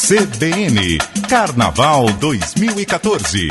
CBN Carnaval 2014.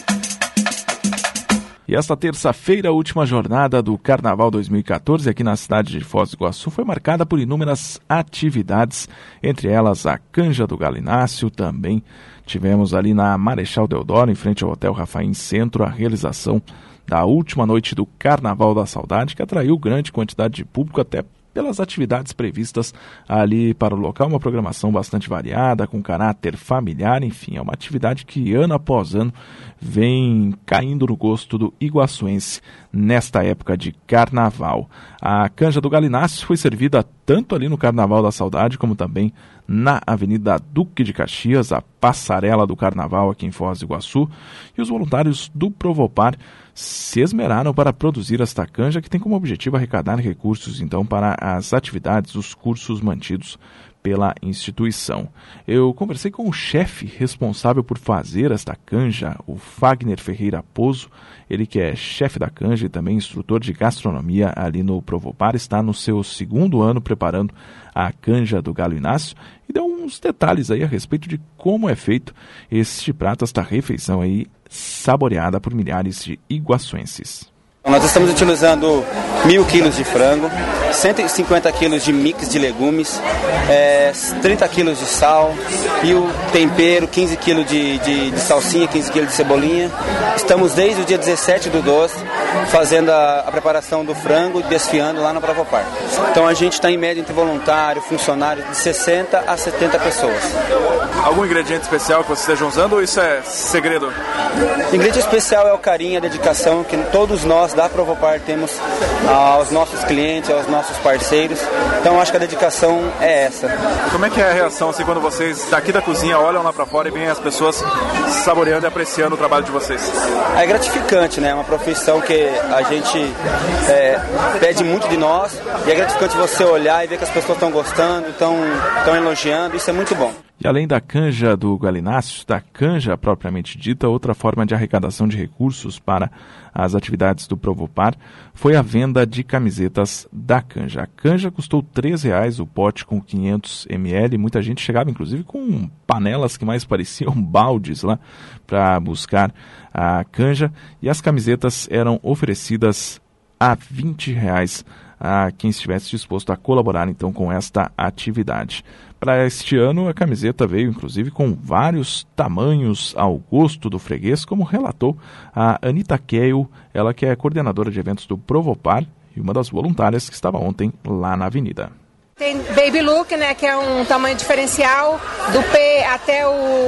E esta terça-feira, a última jornada do Carnaval 2014 aqui na cidade de Foz do Iguaçu foi marcada por inúmeras atividades, entre elas a Canja do Galo Inácio. Também tivemos ali na Marechal Deodoro, em frente ao Hotel Rafaim Centro, a realização da última noite do Carnaval da Saudade, que atraiu grande quantidade de público, até pelas atividades previstas ali para o local, uma programação bastante variada, com caráter familiar, enfim, é uma atividade que ano após ano vem caindo no gosto do iguaçuense nesta época de Carnaval. A Canja do Galo Inácio foi servida tanto ali no Carnaval da Saudade, como também na Avenida Duque de Caxias, a passarela do Carnaval aqui em Foz do Iguaçu, e os voluntários do Provopar se esmeraram para produzir esta canja, que tem como objetivo arrecadar recursos, então, para as atividades, os cursos mantidos pela instituição. Eu conversei com o chefe responsável por fazer esta canja, o Fagner Ferreira Pozo, ele que é chefe da canja e também instrutor de gastronomia ali no Provopar, está no seu segundo ano preparando a Canja do Galo Inácio, e deu uns detalhes aí a respeito de como é feito este prato, esta refeição aí saboreada por milhares de iguaçuenses. Nós estamos utilizando 1.000 quilos de frango, 150 quilos de mix de legumes, 30 quilos de sal e o tempero, 15 quilos de salsinha, 15 quilos de cebolinha. Estamos desde o dia 17 do 12 fazendo a preparação do frango e desfiando lá no Provopar. Então a gente está em média entre voluntário, funcionário, de 60 a 70 pessoas. Algum ingrediente especial que vocês estejam usando ou isso é segredo? O ingrediente especial é o carinho, a dedicação que todos nós da Provopar temos aos nossos clientes, aos nossos parceiros. Então acho que a dedicação é essa. Como é que é a reação assim, quando vocês daqui da cozinha olham lá para fora e veem as pessoas saboreando e apreciando o trabalho de vocês? É gratificante, né? É uma profissão que a gente pede muito de nós, e é gratificante você olhar e ver que as pessoas estão gostando, estão elogiando, isso é muito bom. E além da Canja do Galo Inácio, da canja propriamente dita, outra forma de arrecadação de recursos para as atividades do Provopar foi a venda de camisetas da canja. A canja custou R$3 o pote com 500 ml. Muita gente chegava inclusive com panelas que mais pareciam baldes lá para buscar a canja. E as camisetas eram oferecidas a R$20 a quem estivesse disposto a colaborar então com esta atividade. Para este ano, a camiseta veio inclusive com vários tamanhos ao gosto do freguês, como relatou a Anita Keil, ela que é coordenadora de eventos do Provopar e uma das voluntárias que estava ontem lá na avenida. Tem Baby Look, né, que é um tamanho diferencial, do P até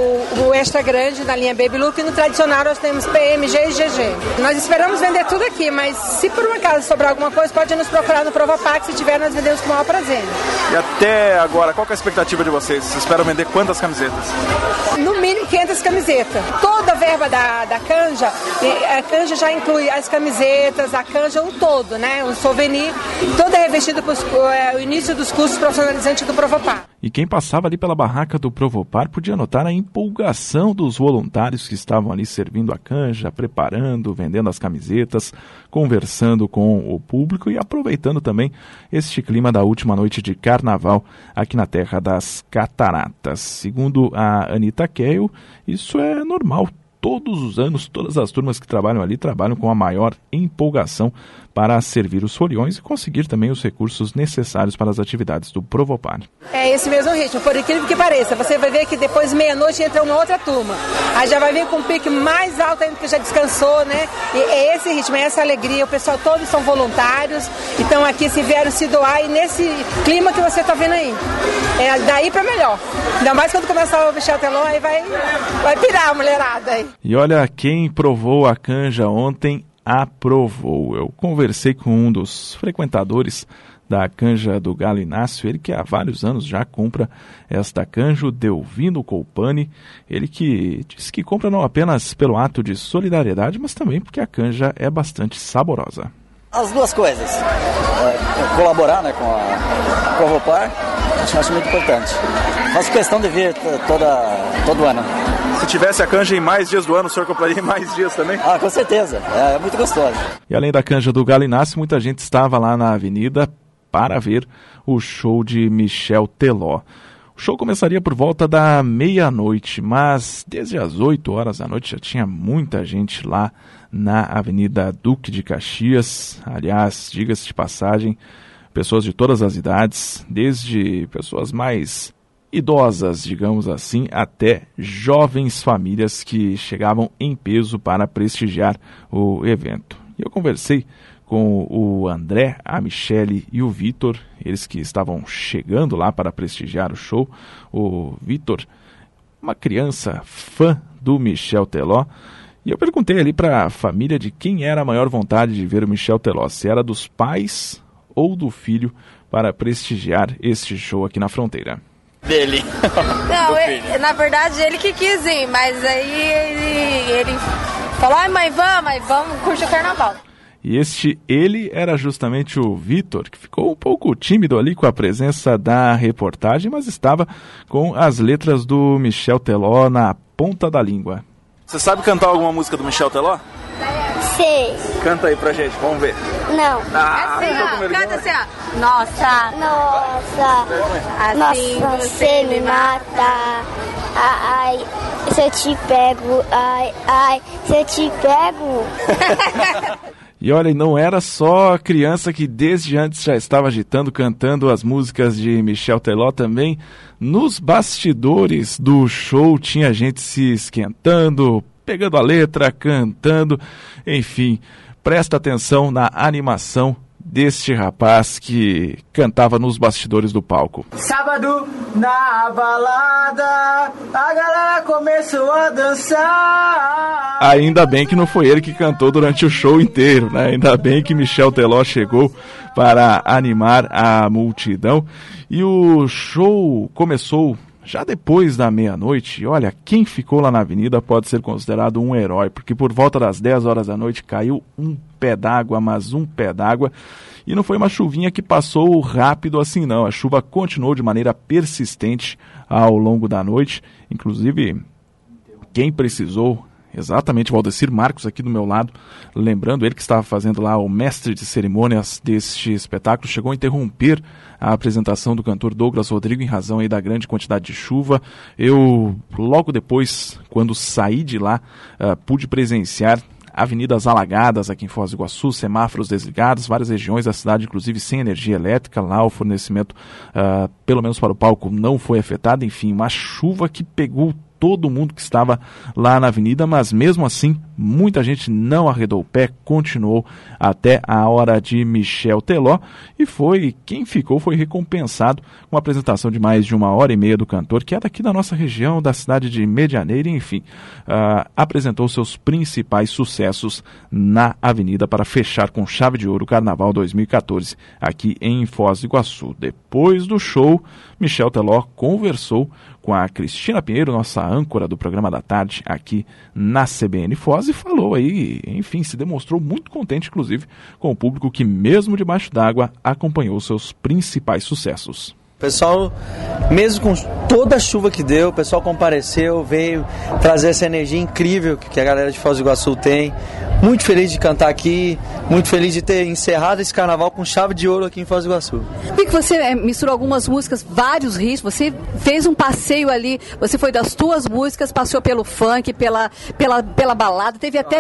o extra grande da linha Baby Look, e no tradicional nós temos PM, G e GG. Nós esperamos vender tudo aqui, mas se por um acaso sobrar alguma coisa, pode nos procurar no Provopar, que se tiver nós vendemos com o maior prazer. E até agora, qual que é a expectativa de vocês? Vocês esperam vender quantas camisetas? No mínimo 500 camisetas. Toda a verba da canja, a canja já inclui as camisetas, a canja, um todo, né, um souvenir, todo é revestido para o início dos cursos profissionalizantes do Provopar. E quem passava ali pela barraca do Provopar podia notar a empolgação dos voluntários que estavam ali servindo a canja, preparando, vendendo as camisetas, conversando com o público e aproveitando também este clima da última noite de Carnaval aqui na Terra das Cataratas. Segundo a Anita Keil, isso é normal. Todos os anos, todas as turmas que trabalham ali trabalham com a maior empolgação para servir os foliões e conseguir também os recursos necessários para as atividades do Provopar. É esse mesmo ritmo, por incrível que pareça. Você vai ver que depois meia-noite entra uma outra turma. Aí já vai vir com um pique mais alto ainda, que já descansou, né? E é esse ritmo, é essa alegria. O pessoal todos são voluntários, então aqui se vieram se doar, e nesse clima que você está vendo aí. É daí para melhor. Ainda mais quando começar o Michel Teló, aí vai pirar a mulherada aí. E olha, quem provou a canja ontem aprovou. Eu conversei com um dos frequentadores da Canja do Galo Inácio, ele que há vários anos já compra esta canja, o Delvino Colpani, ele que diz que compra não apenas pelo ato de solidariedade, mas também porque a canja é bastante saborosa. As duas coisas, colaborar, né, com a Provopar, acho muito importante. Faço questão de vir todo ano. Se tivesse a canja em mais dias do ano, o senhor compraria em mais dias também? Ah, com certeza, é muito gostoso. E além da Canja do Galo Inácio, muita gente estava lá na avenida para ver o show de Michel Teló. O show começaria por volta da meia-noite, mas desde as 8 horas da noite já tinha muita gente lá na Avenida Duque de Caxias. Aliás, diga-se de passagem, pessoas de todas as idades, desde pessoas mais idosas, digamos assim, até jovens famílias que chegavam em peso para prestigiar o evento. E eu conversei com o André, a Michele e o Vitor, eles que estavam chegando lá para prestigiar o show. O Vitor, uma criança fã do Michel Teló, e eu perguntei ali para a família de quem era a maior vontade de ver o Michel Teló, se era dos pais ou do filho, para prestigiar este show aqui na fronteira. Dele. Não, na verdade ele que quis ir, mas aí ele falou, mãe, vamos curtir o carnaval. E ele era justamente o Vitor, que ficou um pouco tímido ali com a presença da reportagem, mas estava com as letras do Michel Teló na ponta da língua. Você sabe cantar alguma música do Michel Teló? Sei. Canta aí pra gente, vamos ver. Não. Canta assim, ó. Nossa, assim nossa, você me mata. Ai, se eu te pego. Ai, se eu te pego. E olha, não era só a criança que desde antes já estava agitando, cantando as músicas de Michel Teló também. Nos bastidores do show tinha gente se esquentando, pegando a letra, cantando, enfim, presta atenção na animação deste rapaz que cantava nos bastidores do palco. Sábado na balada, a galera começou a dançar. Ainda bem que não foi ele que cantou durante o show inteiro, né? Ainda bem que Michel Teló chegou para animar a multidão. E o show começou já depois da meia-noite. Olha, quem ficou lá na avenida pode ser considerado um herói, porque por volta das 10 horas da noite caiu um pé d'água, mas um pé d'água. E não foi uma chuvinha que passou rápido assim, não. A chuva continuou de maneira persistente ao longo da noite. Inclusive, quem precisou, exatamente o Valdecir Marcos aqui do meu lado, lembrando ele que estava fazendo lá o mestre de cerimônias deste espetáculo, chegou a interromper a apresentação do cantor Douglas Rodrigo em razão aí da grande quantidade de chuva. Eu, logo depois, quando saí de lá, pude presenciar avenidas alagadas aqui em Foz do Iguaçu, semáforos desligados, várias regiões da cidade, inclusive sem energia elétrica. Lá o fornecimento, pelo menos para o palco, não foi afetado. Enfim, uma chuva que pegou todo mundo que estava lá na avenida, mas mesmo assim, muita gente não arredou o pé, continuou até a hora de Michel Teló, e quem ficou foi recompensado com a apresentação de mais de 1h30 do cantor, que é daqui da nossa região, da cidade de Medianeira, enfim, apresentou seus principais sucessos na avenida para fechar com chave de ouro o Carnaval 2014 aqui em Foz do Iguaçu. Depois do show, Michel Teló conversou com a Cristina Pinheiro, nossa âncora do programa da tarde aqui na CBN Foz, e falou aí, enfim, se demonstrou muito contente, inclusive, com o público que, mesmo debaixo d'água, acompanhou seus principais sucessos. O pessoal, mesmo com toda a chuva que deu, o pessoal compareceu, veio trazer essa energia incrível que a galera de Foz do Iguaçu tem. Muito feliz de cantar aqui, muito feliz de ter encerrado esse carnaval com chave de ouro aqui em Foz do Iguaçu. Vi que você misturou algumas músicas, vários ritmos, você fez um passeio ali, você foi das tuas músicas, passou pelo funk, pela balada, teve até,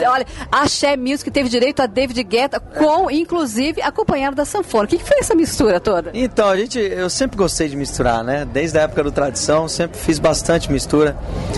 Axé Music, teve direito a David Guetta, inclusive, acompanhado da sanfona. O que foi essa mistura toda? Então, eu sempre gostei de misturar, né? Desde a época do Tradição, sempre fiz bastante mistura.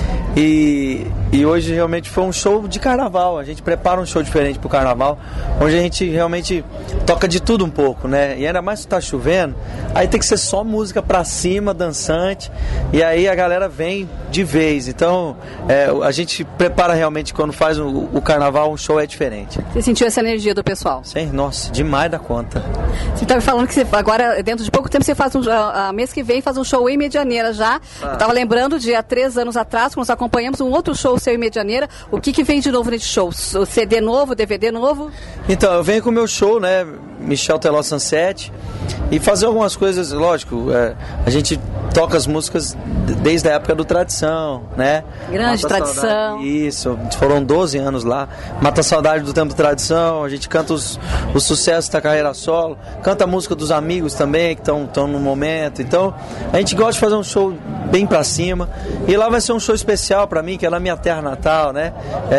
E hoje realmente foi um show de carnaval. A gente prepara um show diferente pro carnaval, onde a gente realmente toca de tudo um pouco, né? E ainda mais se tá chovendo, aí tem que ser só música pra cima, dançante, e aí a galera vem de vez. Então a gente prepara realmente, quando faz o carnaval, um show é diferente. Você sentiu essa energia do pessoal? Sim, nossa, demais da conta. Você estava falando que agora, dentro de pouco tempo, você faz mês que vem, faz um show em Medianeira já. Eu estava lembrando de há 3 anos atrás, quando nós acompanhamos um outro show seu em Medianeira. O que vem de novo nesse show? O CD novo, DVD novo? Então, eu venho com o meu show, né? Michel Teló Sunset, e fazer algumas coisas, lógico, a gente toca as músicas desde a época do Tradição, né? Grande Tradição. Saudade, isso, foram 12 anos lá. Mata a saudade do tempo do Tradição, a gente canta os sucessos da carreira solo, canta a música dos amigos também, que estão no momento. Então, a gente gosta de fazer um show bem pra cima, e lá vai ser um show especial pra mim, que é na minha terra natal, né?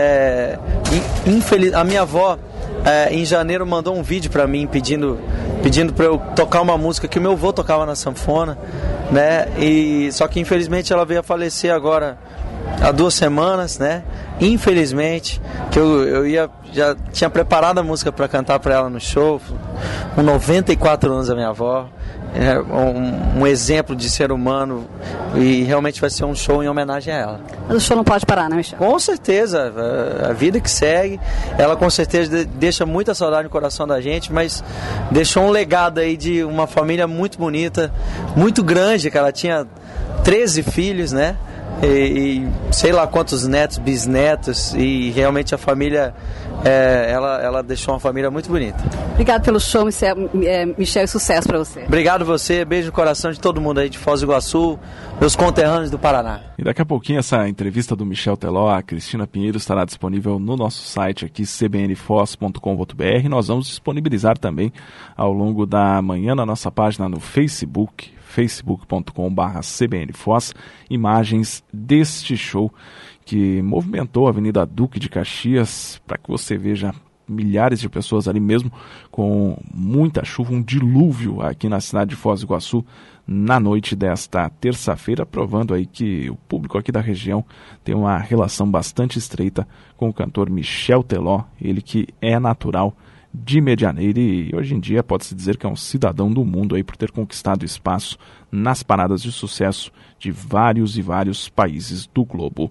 A minha avó, em janeiro, mandou um vídeo pra mim pedindo para eu tocar uma música que o meu avô tocava na sanfona, né? Só que infelizmente ela veio a falecer agora há 2 semanas, né? Infelizmente, que eu já tinha preparado a música para cantar para ela no show, com 94 anos a minha avó. Um exemplo de ser humano, e realmente vai ser um show em homenagem a ela. Mas o show não pode parar, né, Michel? Com certeza, a vida que segue, ela com certeza deixa muita saudade no coração da gente, mas deixou um legado aí de uma família muito bonita, muito grande, que ela tinha 13 filhos, né? E sei lá quantos netos, bisnetos, e realmente a família, ela deixou uma família muito bonita. Obrigado pelo show, Michel, e sucesso para você. Obrigado você, beijo no coração de todo mundo aí de Foz do Iguaçu, meus conterrâneos do Paraná. E daqui a pouquinho essa entrevista do Michel Teló, a Cristina Pinheiro, estará disponível no nosso site aqui, cbnfoz.com.br. Nós vamos disponibilizar também ao longo da manhã na nossa página no Facebook, facebook.com/cbnfoz, imagens deste show que movimentou a Avenida Duque de Caxias, para que você veja milhares de pessoas ali mesmo, com muita chuva, um dilúvio aqui na cidade de Foz do Iguaçu na noite desta terça-feira, provando aí que o público aqui da região tem uma relação bastante estreita com o cantor Michel Teló, ele que é natural de Medianeira e hoje em dia pode-se dizer que é um cidadão do mundo aí por ter conquistado espaço nas paradas de sucesso de vários e vários países do globo.